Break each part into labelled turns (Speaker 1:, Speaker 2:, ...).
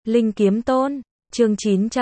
Speaker 1: Linh Kiếm Tôn, chương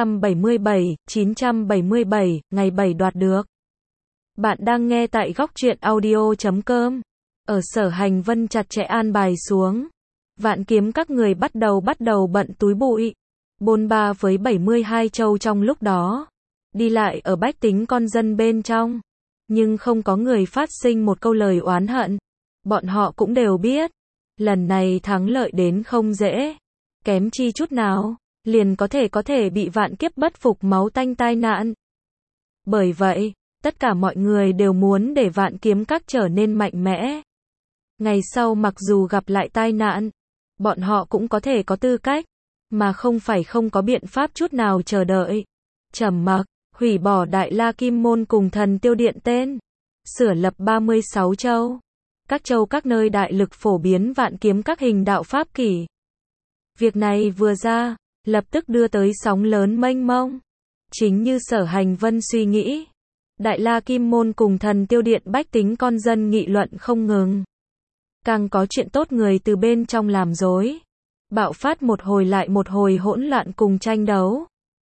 Speaker 1: 977, ngày 7 đoạt được. Bạn đang nghe tại góc truyện audio.com. Ở Sở Hành Vân chặt chẽ an bài xuống. Vạn Kiếm các người bắt đầu bận túi bụi. Bôn ba với 72 châu trong lúc đó. Đi lại ở bách tính con dân bên trong. Nhưng không có người phát sinh một câu lời oán hận. Bọn họ cũng đều biết. Lần này thắng lợi đến không dễ. Kém chi chút nào. Liền có thể bị vạn kiếp bất phục máu tanh tai nạn. Bởi vậy, tất cả mọi người đều muốn để Vạn Kiếm các trở nên mạnh mẽ. Ngày sau mặc dù gặp lại tai nạn, bọn họ cũng có thể có tư cách, mà không phải không có biện pháp chút nào chờ đợi. Trầm mặc, hủy bỏ Đại La Kim Môn cùng Thần Tiêu Điện tên, sửa lập 36 châu. Các châu các nơi đại lực phổ biến Vạn Kiếm các hình đạo pháp kỷ. Việc này vừa ra, lập tức đưa tới sóng lớn mênh mông. Chính như Sở Hành Vân suy nghĩ, Đại La Kim Môn cùng Thần Tiêu Điện bách tính con dân nghị luận không ngừng. Càng có chuyện tốt người từ bên trong làm dối. Bạo phát một hồi lại một hồi hỗn loạn cùng tranh đấu.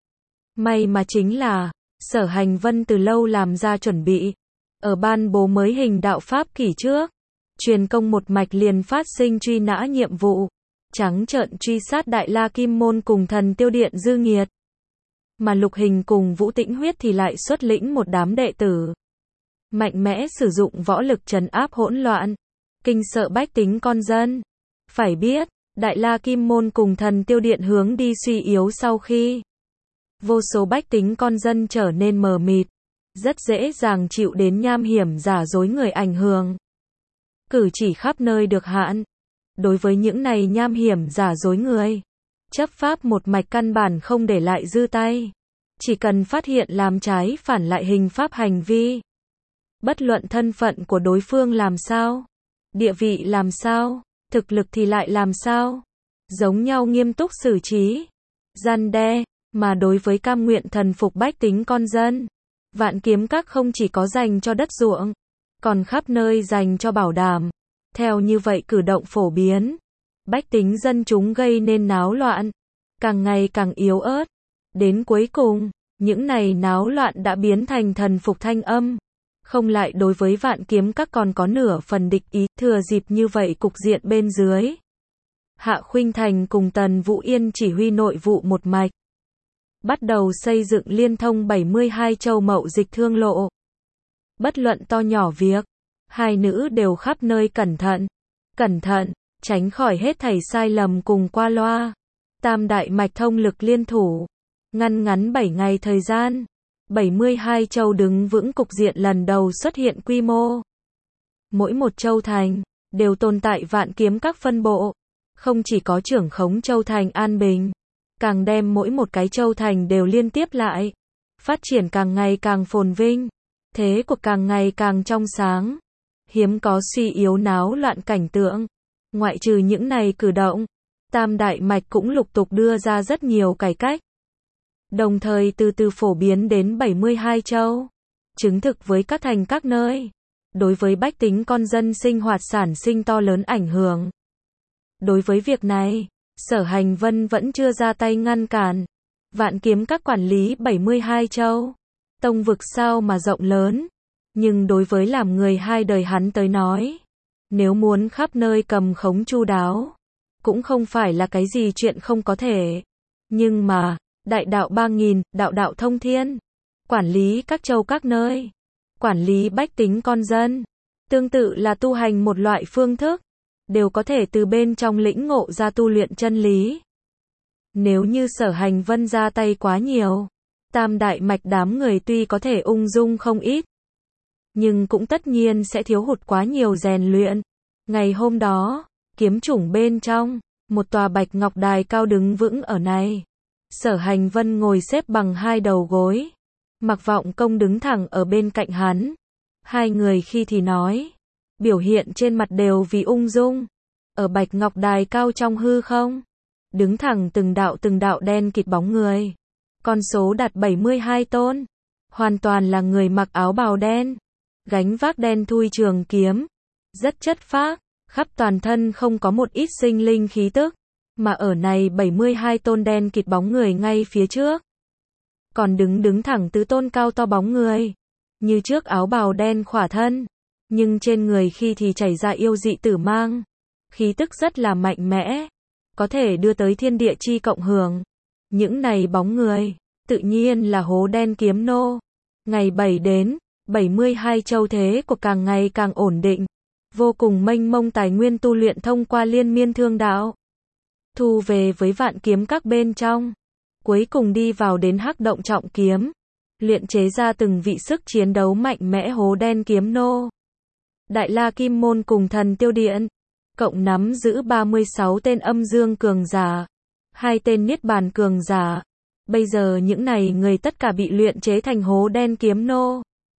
Speaker 1: May mà chính là, Sở Hành Vân từ lâu làm ra chuẩn bị. Ở ban bố mới hình đạo pháp kỷ trước, truyền công một mạch liền phát sinh truy nã nhiệm vụ. Trắng trợn truy sát Đại La Kim Môn cùng Thần Tiêu Điện dư nghiệt. Mà Lục Hình cùng Vũ Tĩnh Huyết thì lại xuất lĩnh một đám đệ tử. Mạnh mẽ sử dụng võ lực trấn áp hỗn loạn. Kinh sợ bách tính con dân. Phải biết, Đại La Kim Môn cùng Thần Tiêu Điện hướng đi suy yếu sau khi vô số bách tính con dân trở nên mờ mịt. Rất dễ dàng chịu đến nham hiểm giả dối người ảnh hưởng. Cử chỉ khắp nơi được hạn. Đối với những này nham hiểm giả dối người, chấp pháp một mạch căn bản không để lại dư tay. Chỉ cần phát hiện làm trái phản lại hình pháp hành vi. Bất luận thân phận của đối phương làm sao, địa vị làm sao, thực lực thì lại làm sao, giống nhau nghiêm túc xử trí, răn đe, mà đối với cam nguyện thần phục bách tính con dân. Vạn Kiếm các không chỉ có dành cho đất ruộng, còn khắp nơi dành cho bảo đảm. Theo như vậy cử động phổ biến, bách tính dân chúng gây nên náo loạn, càng ngày càng yếu ớt. Đến cuối cùng, những này náo loạn đã biến thành thần phục thanh âm. Không lại đối với Vạn Kiếm các còn có nửa phần địch ý. Thừa dịp như vậy cục diện bên dưới, Hạ Khuynh Thành cùng Tần Vũ Yên chỉ huy nội vụ một mạch. Bắt đầu xây dựng liên thông 72 châu mậu dịch thương lộ. Bất luận to nhỏ việc, hai nữ đều khắp nơi cẩn thận, tránh khỏi hết thảy sai lầm cùng qua loa. Tam đại mạch thông lực liên thủ, ngăn ngắn 7 ngày thời gian, 72 châu đứng vững cục diện lần đầu xuất hiện quy mô. Mỗi một châu thành, đều tồn tại Vạn Kiếm các phân bộ, không chỉ có trưởng khống châu thành an bình, càng đem mỗi một cái châu thành đều liên tiếp lại, phát triển càng ngày càng phồn vinh, thế cuộc càng ngày càng trong sáng. Hiếm có suy yếu náo loạn cảnh tượng. Ngoại trừ những này cử động, Tam đại mạch cũng lục tục đưa ra rất nhiều cải cách. Đồng thời từ từ phổ biến đến 72 châu, chứng thực với các thành các nơi. Đối với bách tính con dân sinh hoạt sản sinh to lớn ảnh hưởng. Đối với việc này, Sở Hành Vân vẫn chưa ra tay ngăn cản. Vạn Kiếm các quản lý 72 châu. Tông vực sao mà rộng lớn. Nhưng đối với làm người hai đời hắn tới nói, nếu muốn khắp nơi cầm khống chu đáo, cũng không phải là cái gì chuyện không có thể. Nhưng mà, đại đạo 3000, đạo thông thiên, quản lý các châu các nơi, quản lý bách tính con dân, tương tự là tu hành một loại phương thức, đều có thể từ bên trong lĩnh ngộ ra tu luyện chân lý. Nếu như Sở Hành Vân ra tay quá nhiều, tam đại mạch đám người tuy có thể ung dung không ít, nhưng cũng tất nhiên sẽ thiếu hụt quá nhiều rèn luyện. Ngày hôm đó, kiếm chủng bên trong, một tòa bạch ngọc đài cao đứng vững ở này. Sở Hành Vân ngồi xếp bằng hai đầu gối. Mặc Vọng Công đứng thẳng ở bên cạnh hắn. Hai người khi thì nói, biểu hiện trên mặt đều vì ung dung. Ở bạch ngọc đài cao trong hư không, đứng thẳng từng đạo đen kịt bóng người. Con số đạt 72 tôn. Hoàn toàn là người mặc áo bào đen, gánh vác đen thui trường kiếm, rất chất phác, khắp toàn thân không có một ít sinh linh khí tức. Mà ở này 72 tôn đen kịt bóng người ngay phía trước. Còn đứng thẳng tứ tôn cao to bóng người. Như trước áo bào đen khỏa thân. Nhưng trên người khi thì chảy ra yêu dị tử mang. Khí tức rất là mạnh mẽ. Có thể đưa tới thiên địa chi cộng hưởng. Những này bóng người, tự nhiên là hố đen kiếm nô. Ngày 7 đến, 72 châu thế của càng ngày càng ổn định. Vô cùng mênh mông tài nguyên tu luyện thông qua liên miên thương đạo. Thu về với vạn kiếm các bên trong. Cuối cùng đi vào đến hắc động trọng kiếm. Luyện chế ra từng vị sức chiến đấu mạnh mẽ hố đen kiếm nô. Đại La Kim Môn cùng Thần Tiêu Điện. Cộng nắm giữ 36 tên âm dương cường giả. 2 tên niết bàn cường giả. Bây giờ những này người tất cả bị luyện chế thành hố đen kiếm nô.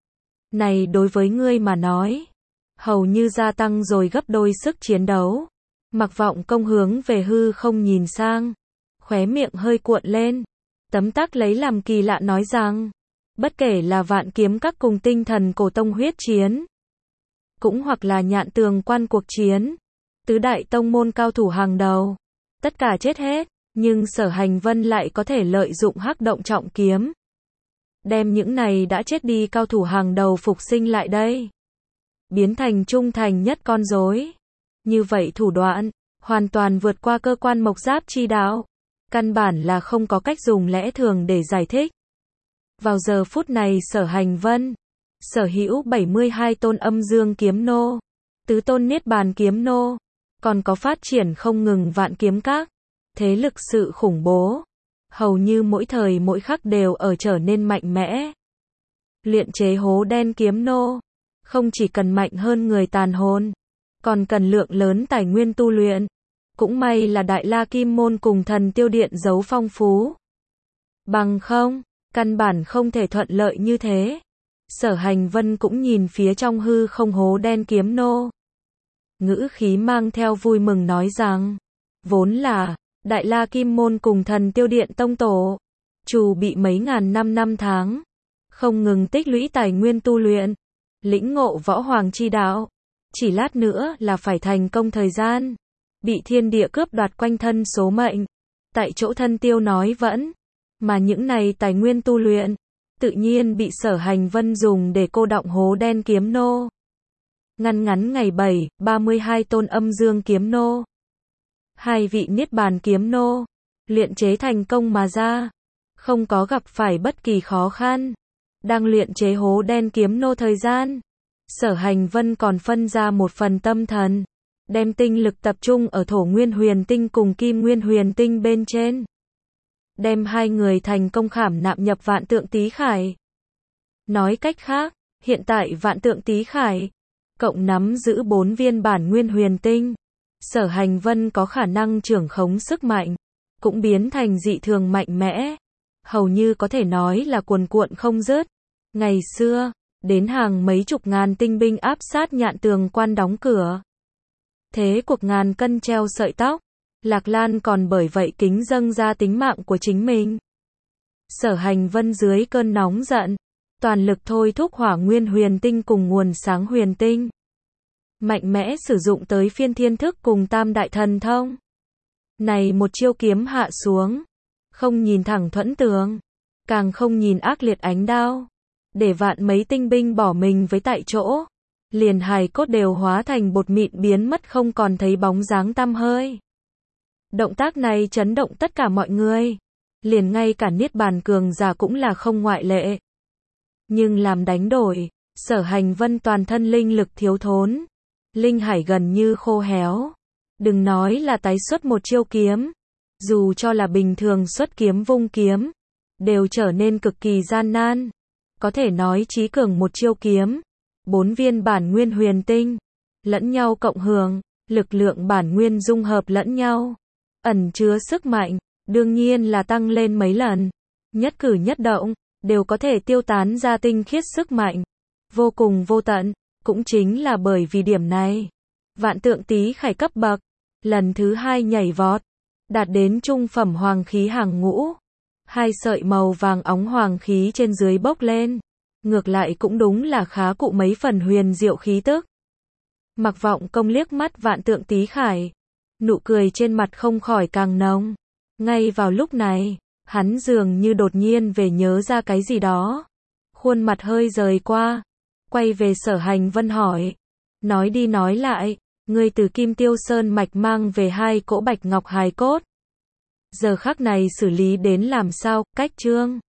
Speaker 1: Này đối với ngươi mà nói. Hầu như gia tăng rồi gấp đôi sức chiến đấu. Mặc Vọng Công hướng về hư không nhìn sang. Khóe miệng hơi cuộn lên. Tấm tắc lấy làm kỳ lạ nói rằng. Bất kể là vạn kiếm các cùng tinh thần cổ tông huyết chiến. Cũng hoặc là nhạn tường quan cuộc chiến. Tứ đại tông môn cao thủ hàng đầu. Tất cả chết hết. Nhưng Sở Hành Vân lại có thể lợi dụng hắc động trọng kiếm. Đem những này đã chết đi cao thủ hàng đầu phục sinh lại đây. Biến thành trung thành nhất con rối. Như vậy thủ đoạn, hoàn toàn vượt qua cơ quan mộc giáp chi đạo. Căn bản là không có cách dùng lẽ thường để giải thích. Vào giờ phút này Sở Hành Vân, sở hữu 72 tôn âm dương kiếm nô, tứ tôn niết bàn kiếm nô, còn có phát triển không ngừng vạn kiếm các. Thế lực sự khủng bố, hầu như mỗi thời mỗi khắc đều ở trở nên mạnh mẽ. Luyện chế hố đen kiếm nô, không chỉ cần mạnh hơn người tàn hồn, còn cần lượng lớn tài nguyên tu luyện. Cũng may là Đại La Kim Môn cùng Thần Tiêu Điện giấu phong phú. Bằng không, căn bản không thể thuận lợi như thế. Sở Hành Vân cũng nhìn phía trong hư không hố đen kiếm nô. Ngữ khí mang theo vui mừng nói rằng, vốn là Đại La Kim Môn cùng Thần Tiêu Điện tông tổ, chủ bị mấy ngàn năm tháng, không ngừng tích lũy tài nguyên tu luyện, lĩnh ngộ võ hoàng chi đạo, chỉ lát nữa là phải thành công thời gian, bị thiên địa cướp đoạt quanh thân số mệnh, tại chỗ thân tiêu nói vẫn, mà những này tài nguyên tu luyện, tự nhiên bị Sở Hành Vân dùng để cô đọng hố đen kiếm nô. Ngắn ngày 7, 32 tôn âm dương kiếm nô. 2 vị niết bàn kiếm nô, luyện chế thành công mà ra, không có gặp phải bất kỳ khó khăn. Đang luyện chế hố đen kiếm nô thời gian, Sở Hành Vân còn phân ra một phần tâm thần, đem tinh lực tập trung ở Thổ Nguyên Huyền Tinh cùng Kim Nguyên Huyền Tinh bên trên. Đem hai người thành công khảm nạm nhập Vạn Tượng Tý Khải. Nói cách khác, hiện tại Vạn Tượng Tý Khải cộng nắm giữ 4 viên bản nguyên huyền tinh. Sở Hành Vân có khả năng trưởng khống sức mạnh, cũng biến thành dị thường mạnh mẽ, hầu như có thể nói là cuồn cuộn không dứt. Ngày xưa, đến hàng mấy chục ngàn tinh binh áp sát nhạn tường quan đóng cửa. Thế cuộc ngàn cân treo sợi tóc, Lạc Lan còn bởi vậy kính dâng ra tính mạng của chính mình. Sở Hành Vân dưới cơn nóng giận, toàn lực thôi thúc hỏa nguyên huyền tinh cùng nguồn sáng huyền tinh. Mạnh mẽ sử dụng tới phiên thiên thức cùng tam đại thần thông. Này một chiêu kiếm hạ xuống, không nhìn thẳng thuẫn tường, càng không nhìn ác liệt ánh đao, để vạn mấy tinh binh bỏ mình với tại chỗ, liền hài cốt đều hóa thành bột mịn biến mất không còn thấy bóng dáng tăm hơi. Động tác này chấn động tất cả mọi người, liền ngay cả niết bàn cường giả cũng là không ngoại lệ. Nhưng làm đánh đổi, Sở Hành Vân toàn thân linh lực thiếu thốn, linh hải gần như khô héo. Đừng nói là tái xuất một chiêu kiếm, dù cho là bình thường xuất kiếm vung kiếm, đều trở nên cực kỳ gian nan. Có thể nói chí cường một chiêu kiếm, 4 viên bản nguyên huyền tinh, lẫn nhau cộng hưởng, lực lượng bản nguyên dung hợp lẫn nhau, ẩn chứa sức mạnh, đương nhiên là tăng lên mấy lần. Nhất cử nhất động, đều có thể tiêu tán ra tinh khiết sức mạnh, vô cùng vô tận. Cũng chính là bởi vì điểm này, Vạn Tượng Tý Khải cấp bậc, lần thứ 2 nhảy vọt, đạt đến trung phẩm hoàng khí hàng ngũ. 2 sợi màu vàng óng hoàng khí trên dưới bốc lên, ngược lại cũng đúng là khá cụ mấy phần huyền diệu khí tức. Mặc Vọng Công liếc mắt Vạn Tượng Tý Khải, Nụ cười trên mặt không khỏi càng nồng. Ngay vào lúc này, hắn dường như đột nhiên về nhớ ra cái gì đó. Khuôn mặt hơi rời qua, quay về Sở Hành Vân hỏi. Nói đi nói lại, ngươi từ Kim Tiêu Sơn mạch mang về 2 cỗ bạch ngọc hài cốt. Giờ khắc này xử lý đến làm sao, cách Trương